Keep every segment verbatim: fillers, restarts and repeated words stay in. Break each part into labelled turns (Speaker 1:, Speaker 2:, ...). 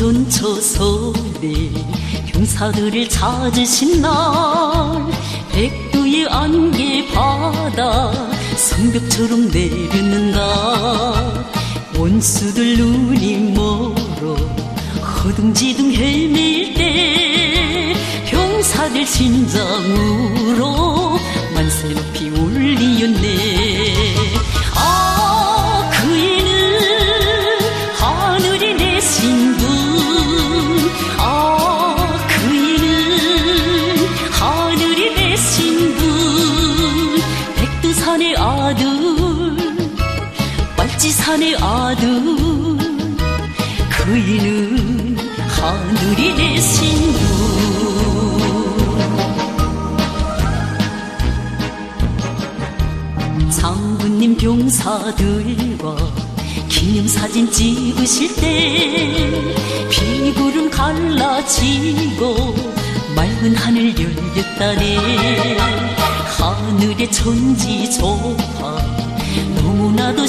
Speaker 1: 전초소에 병사들을 찾으신 날, 백두의 안개 바다 성벽처럼 내렸는가. 원수들 눈이 멀어 허둥지둥 헤맬 때 병사들 심장으로 만세 높이 울리었네. 아, 그이는 하늘이 내신 분, 아, 그이는 하늘이 내신 분, 백두산의 아들, 빨치산의 아들, 그이는 하늘이 내신 분. 장군님 병사들과 기념사진 찍으실 때 비구름 갈라지고 맑은 하늘 열렸다네. 하늘의 천지조화 너무나도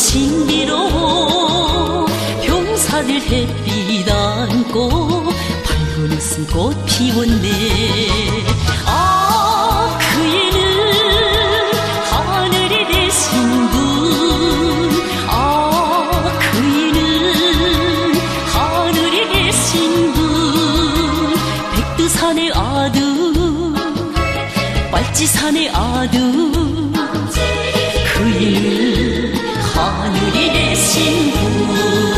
Speaker 1: 신비로워. 병사들 햇빛 안고 밝은 웃음꽃 피웠네. 아, 그이는 하늘이 되신 분, 아, 그이는 하늘이 되신 분, 백두산의 아들, 빨치산의 아들, 그이는 하늘이 되신 분.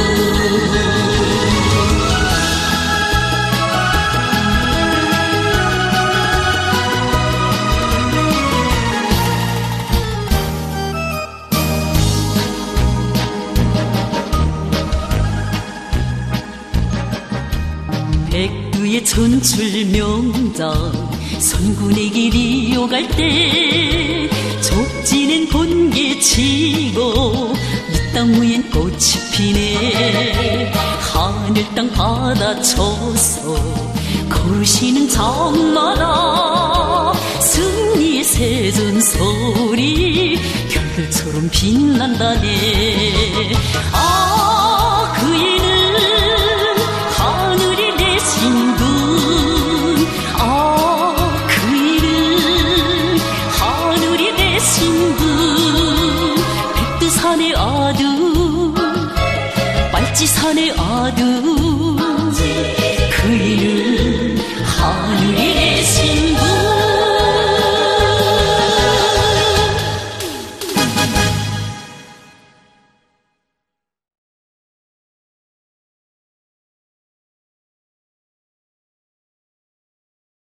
Speaker 1: 백두의 전출 명장 선군의 길 이어갈 때 족지는 번개 치고 이 땅 위엔 꽃이 피네. 하늘 땅 바다 쳐서 거르시는 장마다 승리의 새전설이 별들처럼 빛난다네. 아, 그이는 하늘이 내신 분, 아, 그이는 하늘이 내신 분, 백두산의 아들, 빨치산의 아들,